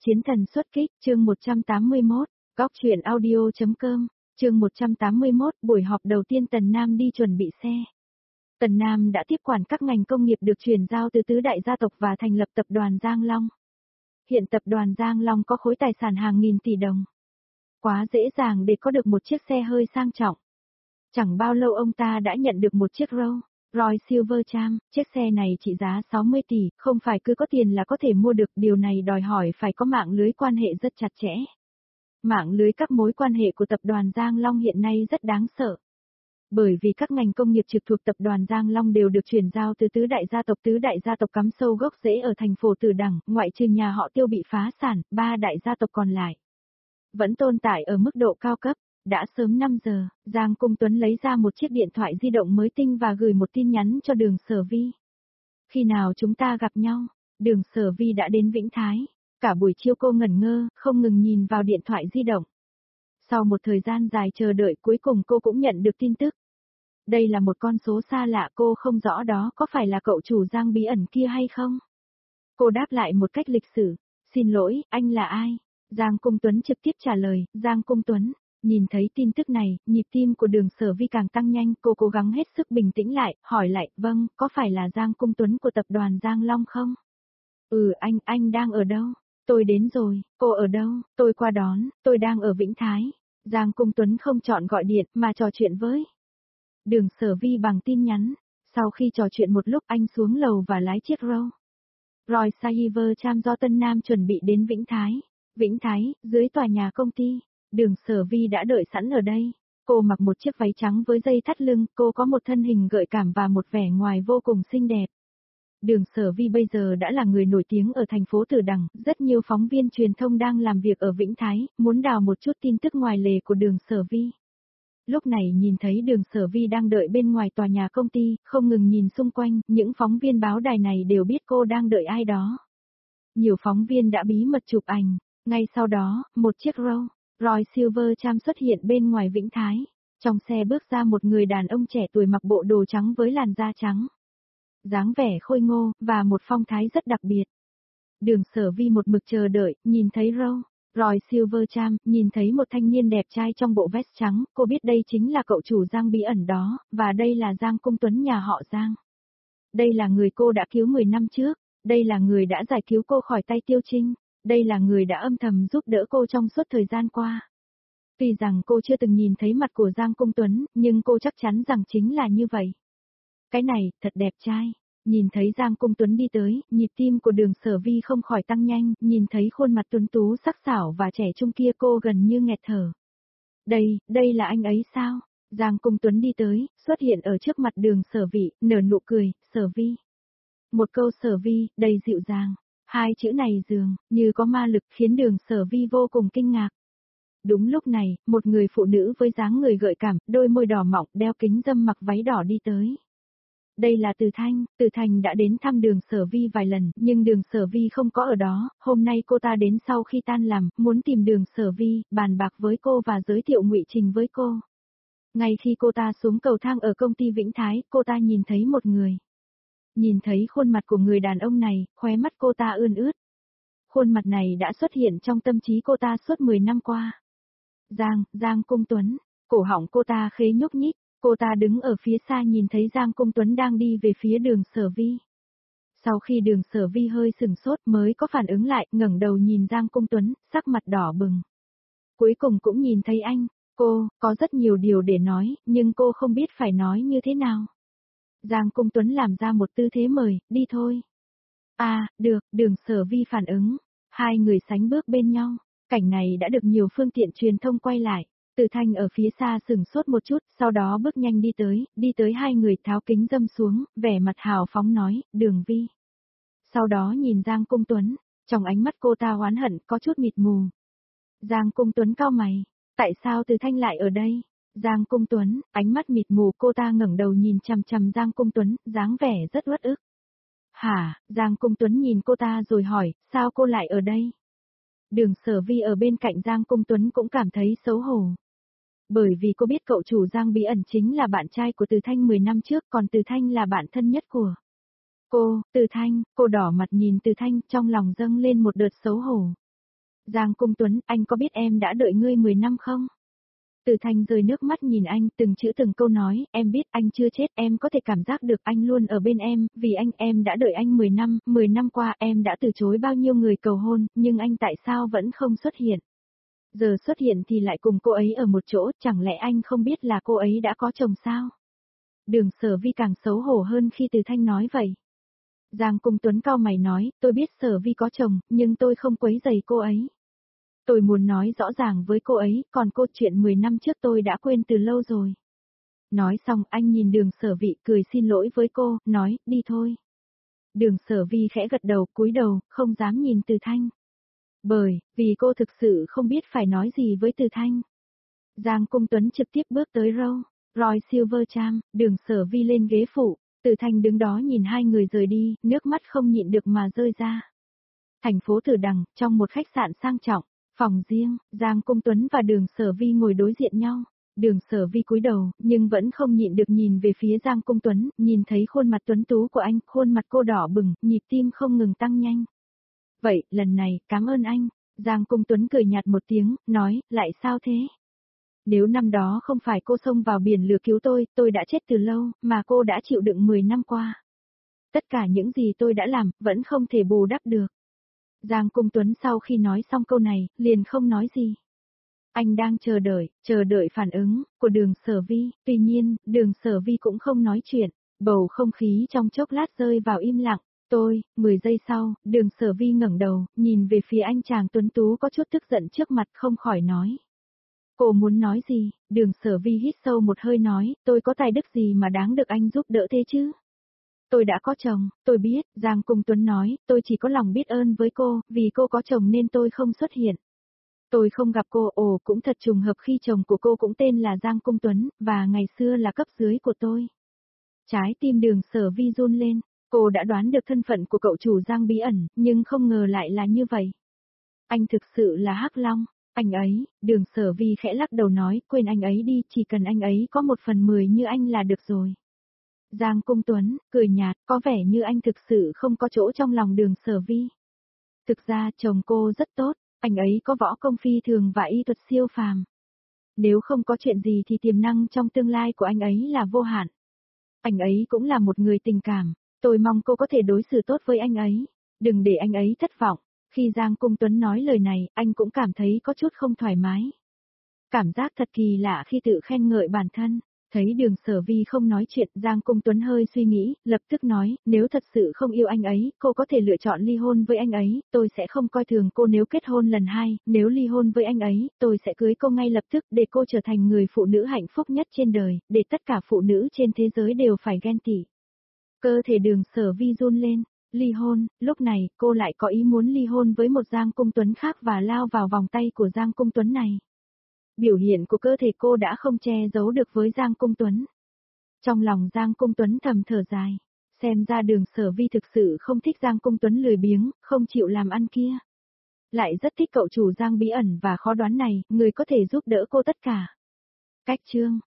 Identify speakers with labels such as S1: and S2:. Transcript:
S1: Chiến thần xuất kích, chương 181, góc truyện audio.com, chương 181, buổi họp đầu tiên Tần Nam đi chuẩn bị xe. Tần Nam đã tiếp quản các ngành công nghiệp được chuyển giao từ tứ đại gia tộc và thành lập tập đoàn Giang Long. Hiện tập đoàn Giang Long có khối tài sản hàng nghìn tỷ đồng. Quá dễ dàng để có được một chiếc xe hơi sang trọng. Chẳng bao lâu ông ta đã nhận được một chiếc Rolls Silvercham, chiếc xe này trị giá 60 tỷ, không phải cứ có tiền là có thể mua được, điều này đòi hỏi phải có mạng lưới quan hệ rất chặt chẽ. Mạng lưới các mối quan hệ của tập đoàn Giang Long hiện nay rất đáng sợ. Bởi vì các ngành công nghiệp trực thuộc tập đoàn Giang Long đều được chuyển giao từ tứ đại gia tộc cắm sâu gốc rễ ở thành phố Tử Đằng, ngoại trừ nhà họ Tiêu bị phá sản, ba đại gia tộc còn lại vẫn tồn tại ở mức độ cao cấp. Đã sớm 5 giờ, Giang Cung Tuấn lấy ra một chiếc điện thoại di động mới tinh và gửi một tin nhắn cho Đường Sở Vi. Khi nào chúng ta gặp nhau? Đường Sở Vi đã đến Vĩnh Thái. Cả buổi chiều cô ngẩn ngơ, không ngừng nhìn vào điện thoại di động. Sau một thời gian dài chờ đợi, cuối cùng cô cũng nhận được tin tức. Đây là một con số xa lạ, cô không rõ đó có phải là cậu chủ Giang bí ẩn kia hay không? Cô đáp lại một cách lịch sự. Xin lỗi, anh là ai? Giang Cung Tuấn trực tiếp trả lời, Giang Cung Tuấn. Nhìn thấy tin tức này, nhịp tim của Đường Sở Vi càng tăng nhanh, cô cố gắng hết sức bình tĩnh lại, hỏi lại, vâng, có phải là Giang Cung Tuấn của tập đoàn Giang Long không? Anh đang ở đâu? Tôi đến rồi, cô ở đâu? Tôi qua đón, tôi đang ở Vĩnh Thái. Giang Cung Tuấn không chọn gọi điện, mà trò chuyện với Đường Sở Vi bằng tin nhắn. Sau khi trò chuyện một lúc, anh xuống lầu và lái chiếc Rolls Silvercham do Tân Nam chuẩn bị đến Vĩnh Thái. Vĩnh Thái, dưới tòa nhà công ty. Đường Sở Vi đã đợi sẵn ở đây. Cô mặc một chiếc váy trắng với dây thắt lưng, cô có một thân hình gợi cảm và một vẻ ngoài vô cùng xinh đẹp. Đường Sở Vi bây giờ đã là người nổi tiếng ở thành phố Tử Đằng, rất nhiều phóng viên truyền thông đang làm việc ở Vĩnh Thái, muốn đào một chút tin tức ngoài lề của Đường Sở Vi. Lúc này nhìn thấy Đường Sở Vi đang đợi bên ngoài tòa nhà công ty, không ngừng nhìn xung quanh, những phóng viên báo đài này đều biết cô đang đợi ai đó. Nhiều phóng viên đã bí mật chụp ảnh, ngay sau đó, một chiếc Rolls Silvercham xuất hiện bên ngoài Vĩnh Thái. Trong xe bước ra một người đàn ông trẻ tuổi mặc bộ đồ trắng với làn da trắng. Dáng vẻ khôi ngô, và một phong thái rất đặc biệt. Đường Sở Vi một mực chờ đợi, nhìn thấy Rolls Silvercham, nhìn thấy một thanh niên đẹp trai trong bộ vest trắng, cô biết đây chính là cậu chủ Giang bí ẩn đó, và đây là Giang Cung Tuấn nhà họ Giang. Đây là người cô đã cứu 10 năm trước, đây là người đã giải cứu cô khỏi tay Tiêu Trinh. Đây là người đã âm thầm giúp đỡ cô trong suốt thời gian qua. Tuy rằng cô chưa từng nhìn thấy mặt của Giang Cung Tuấn, nhưng cô chắc chắn rằng chính là như vậy. Cái này, thật đẹp trai. Nhìn thấy Giang Cung Tuấn đi tới, nhịp tim của Đường Sở Vi không khỏi tăng nhanh, nhìn thấy khuôn mặt tuấn tú sắc sảo và trẻ trung kia cô gần như nghẹt thở. Đây là anh ấy sao? Giang Cung Tuấn đi tới, xuất hiện ở trước mặt Đường Sở Vi, nở nụ cười, Sở Vi. Một câu Sở Vi, đầy dịu dàng. Hai chữ này dường như có ma lực khiến Đường Sở Vi vô cùng kinh ngạc. Đúng lúc này, một người phụ nữ với dáng người gợi cảm, đôi môi đỏ mọng, đeo kính râm mặc váy đỏ đi tới. Đây là Từ Thành đã đến thăm Đường Sở Vi vài lần, nhưng Đường Sở Vi không có ở đó, hôm nay cô ta đến sau khi tan làm, muốn tìm Đường Sở Vi, bàn bạc với cô và giới thiệu ngụy Trình với cô. Ngay khi cô ta xuống cầu thang ở công ty Vĩnh Thái, cô ta nhìn thấy một người. Nhìn thấy khuôn mặt của người đàn ông này, khóe mắt cô ta ươn ướt. Khuôn mặt này đã xuất hiện trong tâm trí cô ta suốt 10 năm qua. Giang Cung Tuấn, cổ họng cô ta khế nhúc nhích, cô ta đứng ở phía xa nhìn thấy Giang Cung Tuấn đang đi về phía Đường Sở Vi. Sau khi Đường Sở Vi hơi sừng sốt mới có phản ứng lại, ngẩng đầu nhìn Giang Cung Tuấn, sắc mặt đỏ bừng. Cuối cùng cũng nhìn thấy anh, cô, có rất nhiều điều để nói, nhưng cô không biết phải nói như thế nào. Giang Cung Tuấn làm ra một tư thế mời, đi thôi. Được, Đường Sở Vi phản ứng. Hai người sánh bước bên nhau. Cảnh này đã được nhiều phương tiện truyền thông quay lại. Từ Thanh ở phía xa sừng sốt một chút, sau đó bước nhanh đi tới hai người tháo kính râm xuống, vẻ mặt hào phóng nói, Đường Vi. Sau đó nhìn Giang Cung Tuấn, trong ánh mắt cô ta oán hận, có chút mịt mù. Giang Cung Tuấn cau mày, tại sao Từ Thanh lại ở đây? Giang Cung Tuấn, ánh mắt mịt mù, cô ta ngẩng đầu nhìn chằm chằm Giang Cung Tuấn, dáng vẻ rất uất ức. Hả? Giang Cung Tuấn nhìn cô ta rồi hỏi, sao cô lại ở đây? Đường Sở Vi ở bên cạnh Giang Cung Tuấn cũng cảm thấy xấu hổ. Bởi vì cô biết cậu chủ Giang bí ẩn chính là bạn trai của Từ Thanh 10 năm trước, còn Từ Thanh là bạn thân nhất của cô. Từ Thanh, cô đỏ mặt nhìn Từ Thanh, trong lòng dâng lên một đợt xấu hổ. Giang Cung Tuấn, anh có biết em đã đợi ngươi 10 năm không? Từ Thanh rơi nước mắt nhìn anh, từng chữ từng câu nói, em biết anh chưa chết, em có thể cảm giác được anh luôn ở bên em, vì anh em đã đợi anh 10 năm qua em đã từ chối bao nhiêu người cầu hôn, nhưng anh tại sao vẫn không xuất hiện? Giờ xuất hiện thì lại cùng cô ấy ở một chỗ, chẳng lẽ anh không biết là cô ấy đã có chồng sao? Đường Sở Vi càng xấu hổ hơn khi Từ Thanh nói vậy. Giang Cung Tuấn cau mày nói, tôi biết Sở Vi có chồng, nhưng tôi không quấy rầy cô ấy. Tôi muốn nói rõ ràng với cô ấy, còn cô chuyện 10 năm trước tôi đã quên từ lâu rồi. Nói xong anh nhìn Đường Sở Vi cười xin lỗi với cô, nói, đi thôi. Đường Sở Vi khẽ gật đầu, cúi đầu, không dám nhìn Từ Thanh. Vì cô thực sự không biết phải nói gì với Từ Thanh. Giang Cung Tuấn trực tiếp bước tới Roy Silvercham, Đường Sở Vi lên ghế phụ, Từ Thanh đứng đó nhìn hai người rời đi, nước mắt không nhịn được mà rơi ra. Thành phố Tử Đằng, trong một khách sạn sang trọng, phòng riêng, Giang Cung Tuấn và Đường Sở Vi ngồi đối diện nhau. Đường Sở Vi cúi đầu, nhưng vẫn không nhịn được nhìn về phía Giang Cung Tuấn, nhìn thấy khuôn mặt tuấn tú của anh, khuôn mặt cô đỏ bừng, nhịp tim không ngừng tăng nhanh. Vậy, lần này, cảm ơn anh. Giang Cung Tuấn cười nhạt một tiếng, nói, lại sao thế? Nếu năm đó không phải cô xông vào biển lửa cứu tôi đã chết từ lâu, mà cô đã chịu đựng 10 năm qua. Tất cả những gì tôi đã làm, vẫn không thể bù đắp được. Giang Cung Tuấn sau khi nói xong câu này, liền không nói gì. Anh đang chờ đợi phản ứng của Đường Sở Vi, tuy nhiên, Đường Sở Vi cũng không nói chuyện, bầu không khí trong chốc lát rơi vào im lặng. 10 giây sau, Đường Sở Vi ngẩng đầu, nhìn về phía anh chàng tuấn tú có chút tức giận trước mặt không khỏi nói. Cô muốn nói gì? Đường Sở Vi hít sâu một hơi nói, tôi có tài đức gì mà đáng được anh giúp đỡ thế chứ? Tôi đã có chồng, tôi biết, Giang Cung Tuấn nói, tôi chỉ có lòng biết ơn với cô, vì cô có chồng nên tôi không xuất hiện. Tôi không gặp cô, cũng thật trùng hợp khi chồng của cô cũng tên là Giang Cung Tuấn, và ngày xưa là cấp dưới của tôi. Trái tim Đường Sở Vi run lên, cô đã đoán được thân phận của cậu chủ Giang Bí Ẩn, nhưng không ngờ lại là như vậy. Anh thực sự là Hắc Long, anh ấy, Đường Sở Vi khẽ lắc đầu nói, quên anh ấy đi, chỉ cần anh ấy có 1/10 như anh là được rồi. Giang Cung Tuấn, cười nhạt, có vẻ như anh thực sự không có chỗ trong lòng Đường Sở Vi. Thực ra chồng cô rất tốt, anh ấy có võ công phi thường và y thuật siêu phàm. Nếu không có chuyện gì thì tiềm năng trong tương lai của anh ấy là vô hạn. Anh ấy cũng là một người tình cảm, tôi mong cô có thể đối xử tốt với anh ấy, đừng để anh ấy thất vọng. Khi Giang Cung Tuấn nói lời này, anh cũng cảm thấy có chút không thoải mái. Cảm giác thật kỳ lạ khi tự khen ngợi bản thân. Thấy Đường Sở Vi không nói chuyện, Giang Cung Tuấn hơi suy nghĩ, lập tức nói, nếu thật sự không yêu anh ấy, cô có thể lựa chọn ly hôn với anh ấy, tôi sẽ không coi thường cô nếu kết hôn lần hai, nếu ly hôn với anh ấy, tôi sẽ cưới cô ngay lập tức để cô trở thành người phụ nữ hạnh phúc nhất trên đời, để tất cả phụ nữ trên thế giới đều phải ghen tị. Cơ thể Đường Sở Vi run lên, ly hôn, lúc này cô lại có ý muốn ly hôn với một Giang Cung Tuấn khác và lao vào vòng tay của Giang Cung Tuấn này. Biểu hiện của cơ thể cô đã không che giấu được với Giang Cung Tuấn. Trong lòng Giang Cung Tuấn thầm thở dài, xem ra Đường Sở Vi thực sự không thích Giang Cung Tuấn lười biếng, không chịu làm ăn kia. Lại rất thích cậu chủ Giang Bí Ẩn và khó đoán này, người có thể giúp đỡ cô tất cả. Cách chương